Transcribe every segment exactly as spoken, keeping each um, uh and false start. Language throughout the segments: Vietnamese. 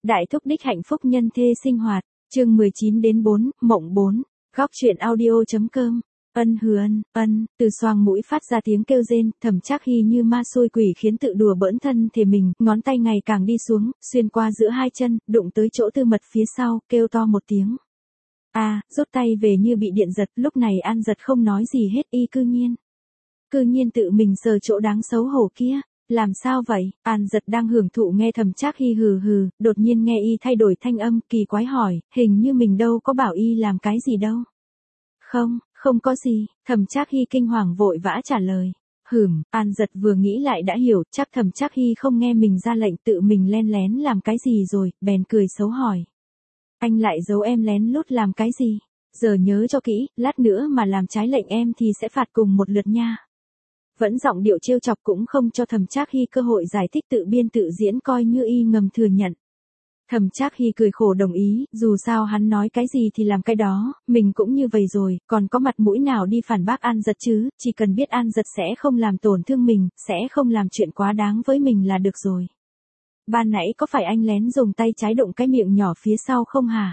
Đại thúc đích hạnh phúc nhân thê sinh hoạt, chương mười chín đến bốn, mộng bốn, góc truyện audio.com. Ân hừ ân, ân, từ xoang mũi phát ra tiếng kêu rên, Thẩm Trác Hy như ma xui quỷ khiến tự đùa bỡn thân thể mình, ngón tay ngày càng đi xuống, xuyên qua giữa hai chân, đụng tới chỗ tư mật phía sau, kêu to một tiếng. A, à, rút tay về như bị điện giật, lúc này An Giật không nói gì hết, y cư nhiên. Cư nhiên tự mình sờ chỗ đáng xấu hổ kia. Làm sao vậy? An Giật đang hưởng thụ nghe Thẩm Trác Hy hừ hừ, đột nhiên nghe y thay đổi thanh âm, kỳ quái hỏi, hình như mình đâu có bảo y làm cái gì đâu. Không, không có gì, Thẩm Trác Hy kinh hoàng vội vã trả lời. Hửm, An Giật vừa nghĩ lại đã hiểu, chắc Thẩm Trác Hy không nghe mình ra lệnh tự mình len lén làm cái gì rồi, bèn cười xấu hỏi. Anh lại giấu em lén lút làm cái gì? Giờ nhớ cho kỹ, lát nữa mà làm trái lệnh em thì sẽ phạt cùng một lượt nha. Vẫn giọng điệu trêu chọc cũng không cho Thẩm Trác Hy cơ hội giải thích, tự biên tự diễn coi như y ngầm thừa nhận. Thẩm Trác Hy cười khổ đồng ý, dù sao hắn nói cái gì thì làm cái đó, mình cũng như vậy rồi, còn có mặt mũi nào đi phản bác An Giật chứ, chỉ cần biết An Giật sẽ không làm tổn thương mình, sẽ không làm chuyện quá đáng với mình là được rồi. Ban nãy có phải anh lén dùng tay trái đụng cái miệng nhỏ phía sau không hả?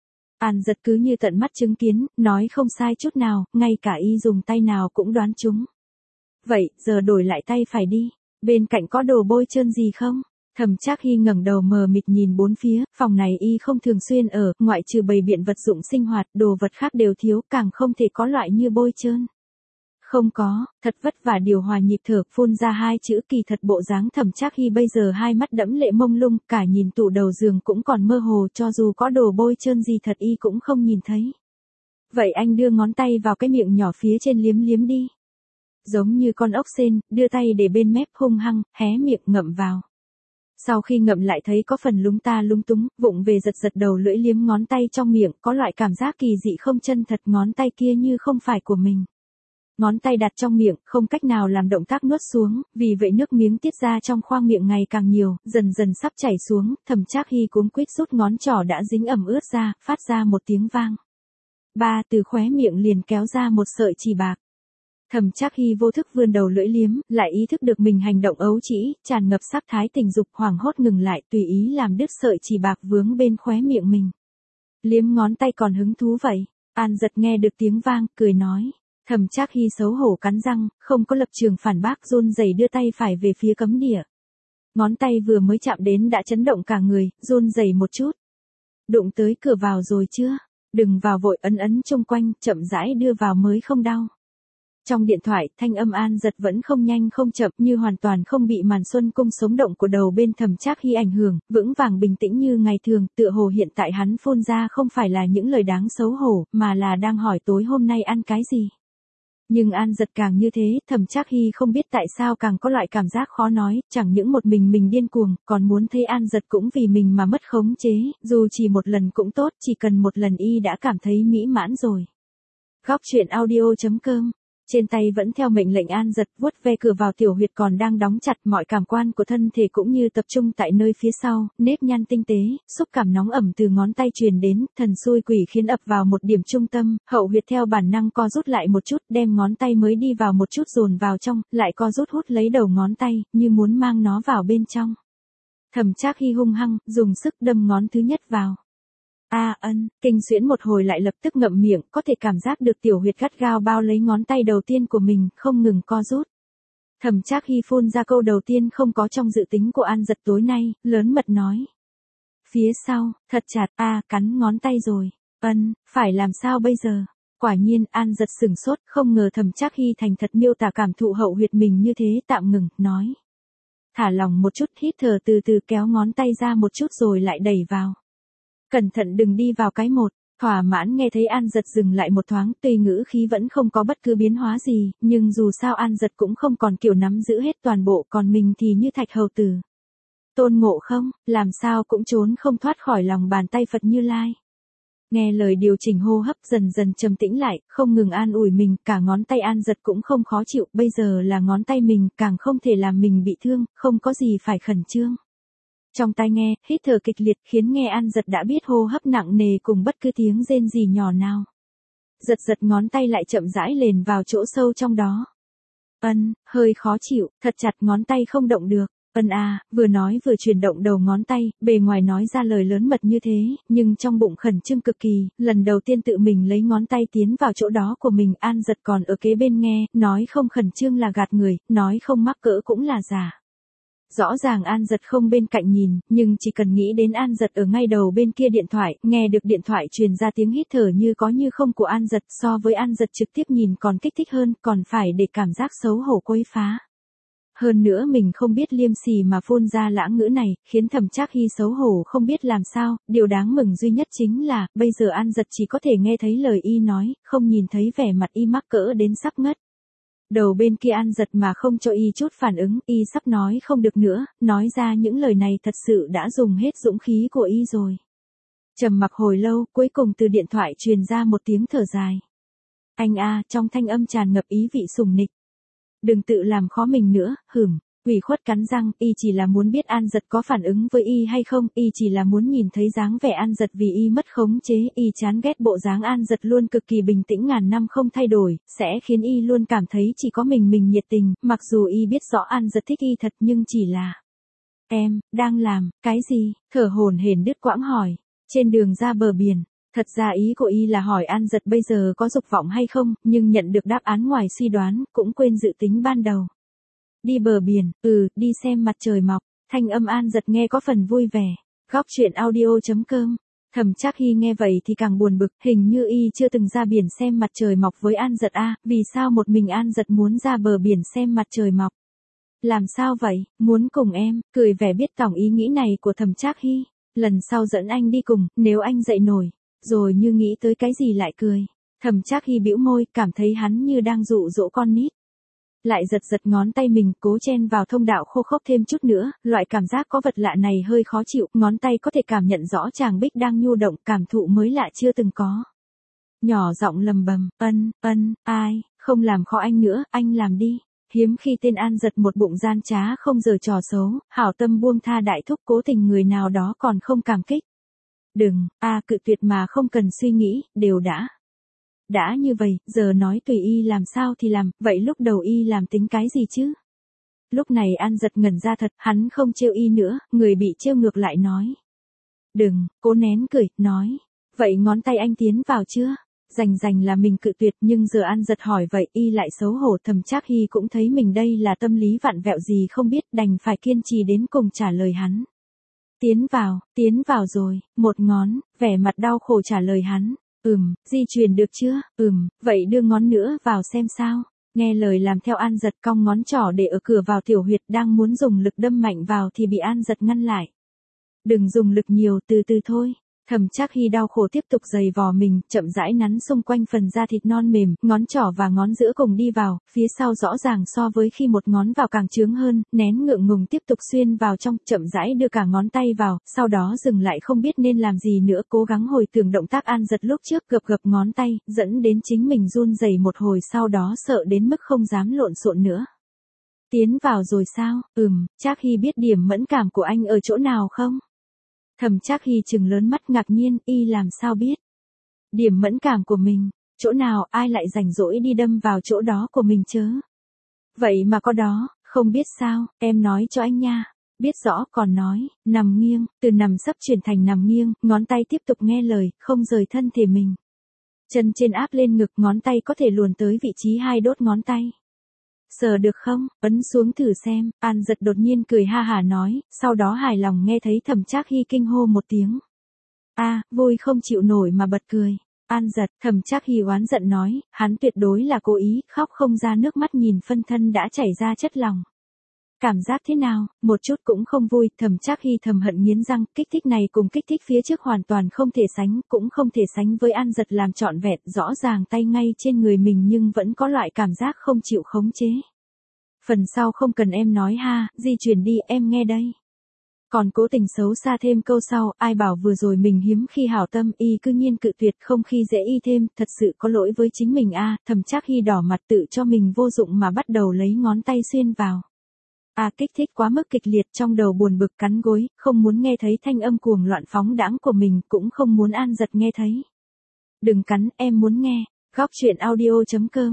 An Giật cứ như tận mắt chứng kiến, nói không sai chút nào, ngay cả y dùng tay nào cũng đoán trúng. Vậy, giờ đổi lại tay phải đi, bên cạnh có đồ bôi trơn gì không? Thẩm Trác Hy ngẩng đầu mờ mịt nhìn bốn phía, phòng này y không thường xuyên ở, ngoại trừ bày biện vật dụng sinh hoạt, đồ vật khác đều thiếu, càng không thể có loại như bôi trơn. Không có, thật vất vả điều hòa nhịp thở, phun ra hai chữ kỳ thật bộ dáng Thẩm Trác Hy bây giờ hai mắt đẫm lệ mông lung, cả nhìn tủ đầu giường cũng còn mơ hồ, cho dù có đồ bôi trơn gì thật y cũng không nhìn thấy. Vậy anh đưa ngón tay vào cái miệng nhỏ phía trên liếm liếm đi. Giống như con ốc sên, đưa tay để bên mép hung hăng, hé miệng ngậm vào. Sau khi ngậm lại thấy có phần lúng ta lung túng, vụng về giật giật đầu lưỡi liếm ngón tay trong miệng, có loại cảm giác kỳ dị không chân thật, ngón tay kia như không phải của mình. Ngón tay đặt trong miệng, không cách nào làm động tác nuốt xuống, vì vậy nước miếng tiết ra trong khoang miệng ngày càng nhiều, dần dần sắp chảy xuống, Thẩm Trác Hy cuống quýt rút ngón trỏ đã dính ẩm ướt ra, phát ra một tiếng vang. Ba, từ khóe miệng liền kéo ra một sợi chì bạc. Thẩm Trác Hy vô thức vươn đầu lưỡi liếm, lại ý thức được mình hành động ấu trĩ, tràn ngập sắc thái tình dục, hoảng hốt ngừng lại, tùy ý làm đứt sợi chì bạc vướng bên khóe miệng mình. Liếm ngón tay còn hứng thú vậy? An Giật nghe được tiếng vang, cười nói. Thẩm Trác Hy xấu hổ cắn răng, không có lập trường phản bác, run rẩy đưa tay phải về phía cấm địa. Ngón tay vừa mới chạm đến đã chấn động cả người, run rẩy một chút. Đụng tới cửa vào rồi chưa? Đừng vào vội, ấn ấn chung quanh, chậm rãi đưa vào mới không đau. Trong điện thoại, thanh âm An Giật vẫn không nhanh không chậm, như hoàn toàn không bị màn xuân cung sống động của đầu bên Thẩm Trác Hy ảnh hưởng, vững vàng bình tĩnh như ngày thường, tựa hồ hiện tại hắn phun ra không phải là những lời đáng xấu hổ, mà là đang hỏi tối hôm nay ăn cái gì. Nhưng An Giật càng như thế, Thẩm Trác Hy không biết tại sao càng có loại cảm giác khó nói, chẳng những một mình mình điên cuồng, còn muốn thấy An Giật cũng vì mình mà mất khống chế, dù chỉ một lần cũng tốt, chỉ cần một lần y đã cảm thấy mỹ mãn rồi. Góc truyện audio.com. Trên tay vẫn theo mệnh lệnh An Giật, vuốt ve cửa vào tiểu huyệt còn đang đóng chặt, mọi cảm quan của thân thể cũng như tập trung tại nơi phía sau, nếp nhăn tinh tế, xúc cảm nóng ẩm từ ngón tay truyền đến, thần xui quỷ khiến ập vào một điểm trung tâm, hậu huyệt theo bản năng co rút lại một chút, đem ngón tay mới đi vào một chút dồn vào trong, lại co rút hút lấy đầu ngón tay, như muốn mang nó vào bên trong. Thẩm Trác Hy hung hăng, dùng sức đâm ngón thứ nhất vào. A à, ân, kinh xuyễn một hồi lại lập tức ngậm miệng, có thể cảm giác được tiểu huyệt gắt gao bao lấy ngón tay đầu tiên của mình, không ngừng co rút. Thẩm Trác Hy phun ra câu đầu tiên không có trong dự tính của An Giật tối nay, lớn mật nói. Phía sau, thật chặt, a à, cắn ngón tay rồi. Ân, phải làm sao bây giờ? Quả nhiên, An Giật sửng sốt, không ngờ Thẩm Trác Hy thành thật miêu tả cảm thụ hậu huyệt mình như thế, tạm ngừng, nói. Thả lỏng một chút, hít thở từ từ, kéo ngón tay ra một chút rồi lại đẩy vào. Cẩn thận đừng đi vào cái một, thỏa mãn nghe thấy An Giật dừng lại một thoáng, tuy ngữ khí vẫn không có bất cứ biến hóa gì, nhưng dù sao An Giật cũng không còn kiểu nắm giữ hết toàn bộ, còn mình thì như thạch hầu tử. Tôn Ngộ Không, làm sao cũng trốn không thoát khỏi lòng bàn tay Phật Như Lai. Nghe lời điều chỉnh hô hấp dần dần trầm tĩnh lại, không ngừng an ủi mình, cả ngón tay An Giật cũng không khó chịu, bây giờ là ngón tay mình, càng không thể làm mình bị thương, không có gì phải khẩn trương. Trong tai nghe, hít thở kịch liệt khiến nghe An Giật đã biết hô hấp nặng nề cùng bất cứ tiếng rên gì nhỏ nào. Giật giật ngón tay lại chậm rãi lền vào chỗ sâu trong đó. Ân, hơi khó chịu, thật chặt ngón tay không động được. Ân a, vừa nói vừa chuyển động đầu ngón tay, bề ngoài nói ra lời lớn mật như thế, nhưng trong bụng khẩn trương cực kỳ, lần đầu tiên tự mình lấy ngón tay tiến vào chỗ đó của mình. An Giật còn ở kế bên nghe, nói không khẩn trương là gạt người, nói không mắc cỡ cũng là giả. Rõ ràng An Giật không bên cạnh nhìn, nhưng chỉ cần nghĩ đến An Giật ở ngay đầu bên kia điện thoại, nghe được điện thoại truyền ra tiếng hít thở như có như không của An Giật, so với An Giật trực tiếp nhìn còn kích thích hơn, còn phải để cảm giác xấu hổ quấy phá. Hơn nữa mình không biết liêm sỉ mà phun ra lãng ngữ này, khiến Thẩm Trác Hy xấu hổ không biết làm sao, điều đáng mừng duy nhất chính là, bây giờ An Giật chỉ có thể nghe thấy lời y nói, không nhìn thấy vẻ mặt y mắc cỡ đến sắp ngất. Đầu bên kia An Giật mà không cho y chút phản ứng, y sắp nói không được nữa, nói ra những lời này thật sự đã dùng hết dũng khí của y rồi. Trầm mặc hồi lâu, cuối cùng từ điện thoại truyền ra một tiếng thở dài. Anh a, trong thanh âm tràn ngập ý vị sủng nịch. Đừng tự làm khó mình nữa, hửm, ủy khuất cắn răng, y chỉ là muốn biết An Giật có phản ứng với y hay không, y chỉ là muốn nhìn thấy dáng vẻ An Giật vì y mất khống chế, y chán ghét bộ dáng An Giật luôn cực kỳ bình tĩnh ngàn năm không thay đổi, sẽ khiến y luôn cảm thấy chỉ có mình mình nhiệt tình, mặc dù y biết rõ An Giật thích y thật nhưng chỉ là... Em, đang làm, cái gì? Thở hổn hển đứt quãng hỏi, trên đường ra bờ biển. Thật ra ý của y là hỏi An Giật bây giờ có dục vọng hay không, nhưng nhận được đáp án ngoài suy đoán, cũng quên dự tính ban đầu. Đi bờ biển, ừ, đi xem mặt trời mọc, thanh âm An Giật nghe có phần vui vẻ. Góc truyện audio chấm com. Thẩm Trác Hy nghe vậy thì càng buồn bực, hình như y chưa từng ra biển xem mặt trời mọc với An Giật a, vì sao một mình An Giật muốn ra bờ biển xem mặt trời mọc? Làm sao vậy, muốn cùng em, cười vẻ biết tỏng ý nghĩ này của Thẩm Trác Hy, lần sau dẫn anh đi cùng, nếu anh dậy nổi. Rồi như nghĩ tới cái gì lại cười. Thẩm Trác Hy bĩu môi, cảm thấy hắn như đang dụ dỗ con nít. Lại giật giật ngón tay mình, cố chen vào thông đạo khô khốc thêm chút nữa, loại cảm giác có vật lạ này hơi khó chịu, ngón tay có thể cảm nhận rõ chàng bích đang nhu động, cảm thụ mới lạ chưa từng có. Nhỏ giọng lầm bầm, ân, ân, ai, không làm khó anh nữa, anh làm đi. Hiếm khi tên An Giật một bụng gian trá không giờ trò xấu, hảo tâm buông tha đại thúc, cố tình người nào đó còn không cảm kích. Đừng, a à, cự tuyệt mà không cần suy nghĩ, đều đã. Đã như vậy, giờ nói tùy y làm sao thì làm, vậy lúc đầu y làm tính cái gì chứ? Lúc này An Giật ngẩn ra thật, hắn không trêu y nữa, người bị trêu ngược lại nói. Đừng, cố nén cười, nói. Vậy ngón tay anh tiến vào chưa? Rành rành là mình cự tuyệt, nhưng giờ An Giật hỏi vậy y lại xấu hổ. Thẩm Trác Hy cũng thấy mình đây là tâm lý vặn vẹo gì không biết, đành phải kiên trì đến cùng trả lời hắn. Tiến vào, tiến vào rồi, một ngón, vẻ mặt đau khổ trả lời hắn, ừm, di chuyển được chưa, ừm, vậy đưa ngón nữa vào xem sao, nghe lời làm theo An Giật cong ngón trỏ để ở cửa vào tiểu huyệt đang muốn dùng lực đâm mạnh vào thì bị An Giật ngăn lại. Đừng dùng lực nhiều, từ từ thôi. Thẩm Trác Hy đau khổ tiếp tục giày vò mình, chậm rãi nắn xung quanh phần da thịt non mềm, ngón trỏ và ngón giữa cùng đi vào, phía sau rõ ràng so với khi một ngón vào càng chướng hơn, nén ngượng ngùng tiếp tục xuyên vào trong, chậm rãi đưa cả ngón tay vào, sau đó dừng lại không biết nên làm gì nữa, cố gắng hồi tưởng động tác An Giật lúc trước, gập gập ngón tay, dẫn đến chính mình run rẩy một hồi, sau đó sợ đến mức không dám lộn xộn nữa. Tiến vào rồi sao? Ừm, Trác Hy biết điểm mẫn cảm của anh ở chỗ nào không? Thẩm Trác Hy trừng lớn mắt ngạc nhiên, y làm sao biết? Điểm mẫn cảm của mình, chỗ nào ai lại rảnh rỗi đi đâm vào chỗ đó của mình chớ? Vậy mà có đó, không biết sao, em nói cho anh nha. Biết rõ còn nói, nằm nghiêng, từ nằm sấp chuyển thành nằm nghiêng, ngón tay tiếp tục nghe lời, không rời thân thể mình. Chân trên áp lên ngực, ngón tay có thể luồn tới vị trí hai đốt ngón tay. Sờ được không, ấn xuống thử xem, An Giật đột nhiên cười ha hả nói, sau đó hài lòng nghe thấy Thẩm Trác Hy kinh hô một tiếng. A, à, vui không chịu nổi mà bật cười. An Giật, Thẩm Trác Hy oán giận nói, hắn tuyệt đối là cố ý, khóc không ra nước mắt nhìn phân thân đã chảy ra chất lòng. Cảm giác thế nào, một chút cũng không vui, Thẩm Trác Hy thầm hận nghiến răng, kích thích này cùng kích thích phía trước hoàn toàn không thể sánh, cũng không thể sánh với An Giật làm trọn vẹn, rõ ràng tay ngay trên người mình nhưng vẫn có loại cảm giác không chịu khống chế. Phần sau không cần em nói ha, di chuyển đi, em nghe đây. Còn cố tình xấu xa thêm câu sau, ai bảo vừa rồi mình hiếm khi hảo tâm, y cư nhiên cự tuyệt không khi dễ y thêm, thật sự có lỗi với chính mình a. À, Thẩm Trác Hy đỏ mặt tự cho mình vô dụng mà bắt đầu lấy ngón tay xuyên vào. À kích thích quá mức kịch liệt, trong đầu buồn bực cắn gối, không muốn nghe thấy thanh âm cuồng loạn phóng đãng của mình, cũng không muốn An Giật nghe thấy. Đừng cắn, em muốn nghe. Góc truyện audio chấm com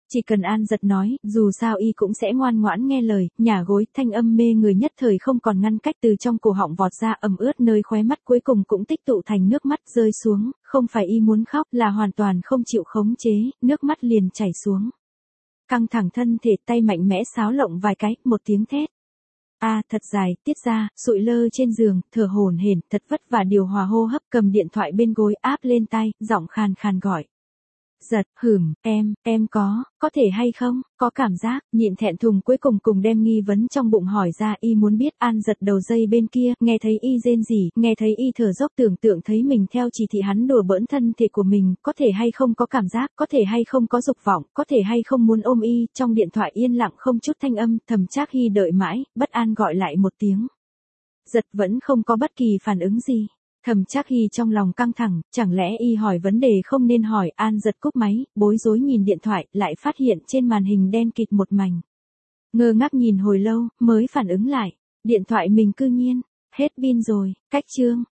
Chỉ cần An Giật nói, dù sao y cũng sẽ ngoan ngoãn nghe lời, nhả gối, thanh âm mê người nhất thời không còn ngăn cách từ trong cổ họng vọt ra, ẩm ướt nơi khóe mắt, cuối cùng cũng tích tụ thành nước mắt rơi xuống, không phải y muốn khóc, là hoàn toàn không chịu khống chế, nước mắt liền chảy xuống. Căng thẳng thân thể, tay mạnh mẽ xáo lộng vài cái, một tiếng thét. A à, thật dài, tiết ra, sụi lơ trên giường, thở hổn hển, thật vất vả điều hòa hô hấp, cầm điện thoại bên gối áp lên tai, giọng khàn khàn gọi. Giật, hửm, em, em có, có thể hay không, có cảm giác, nhịn thẹn thùng cuối cùng cùng đem nghi vấn trong bụng hỏi ra. Y muốn biết. An Giật đầu dây bên kia, nghe thấy y rên rỉ, nghe thấy y thở dốc, tưởng tượng thấy mình theo chỉ thị hắn đùa bỡn thân thể của mình, có thể hay không có cảm giác, có thể hay không có dục vọng, có thể hay không muốn ôm y. Trong điện thoại yên lặng không chút thanh âm, Thẩm Trác Hy đợi mãi, bất an gọi lại một tiếng. Giật vẫn không có bất kỳ phản ứng gì. Thẩm Trác Hy trong lòng căng thẳng, chẳng lẽ y hỏi vấn đề không nên hỏi. An Giật cúp máy, bối rối nhìn điện thoại, lại phát hiện trên màn hình đen kịt một mảnh. Ngơ ngác nhìn hồi lâu, mới phản ứng lại, điện thoại mình cư nhiên hết pin rồi. Cách chương